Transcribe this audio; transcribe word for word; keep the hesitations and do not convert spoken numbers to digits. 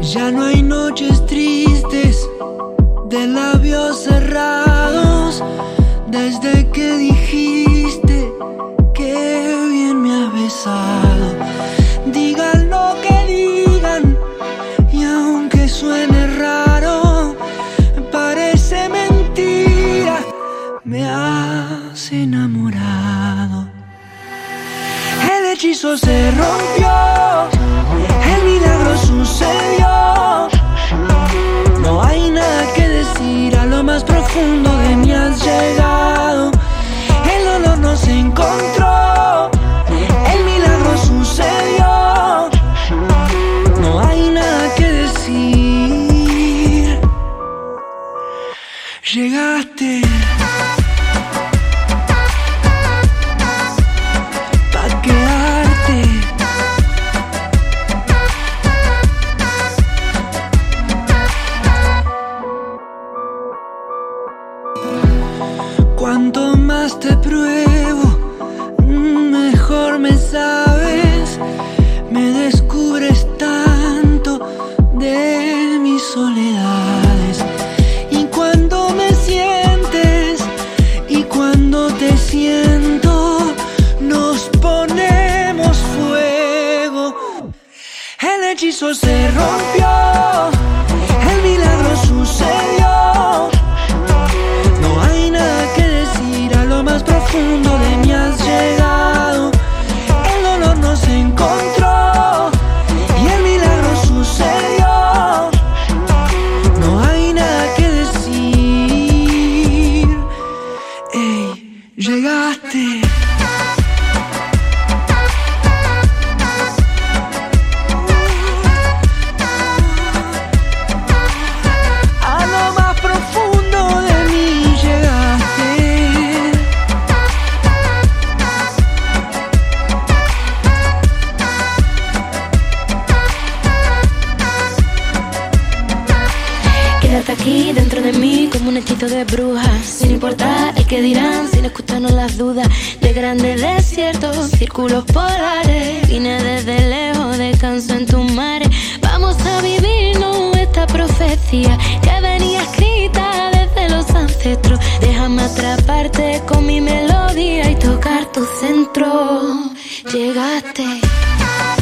Ya no hay noches tristes de labios cerrados desde que dijiste que bien me has besado. Digan lo que digan y aunque suene raro, parece mentira, me has enamorado. El hechizo se rompió, el milagro sucedió. No hay nada que decir, a lo más profundo de mí has llegado. El dolor nos encontró, el milagro sucedió. No hay nada que decir. Llegaste pa' quedarte. Cuanto más te pruebo, mejor me sabes. Me descubres tanto de mis soledades. Y cuando me sientes y cuando te siento, nos ponemos fuego. El hechizo se rompió, el milagro sucedió. No hay nada que decir, a lo más profundo de mí has llegado. El dolor nos encontró y el milagro sucedió. No hay nada que decir. Ey, llegaste. A lo más profundo de mí llegaste. Quédate aquí dentro de mí como un hechizo de brujas, sin importar el que dirán, sin escucharnos las dudas de grandes desiertos, círculos polares. Vine desde lejos, descanso en tus mares. Vamos a vivirnos esta profecía que venía escrita desde los ancestros. Déjame atraparte con mi melodía y tocar tu centro. Llegaste.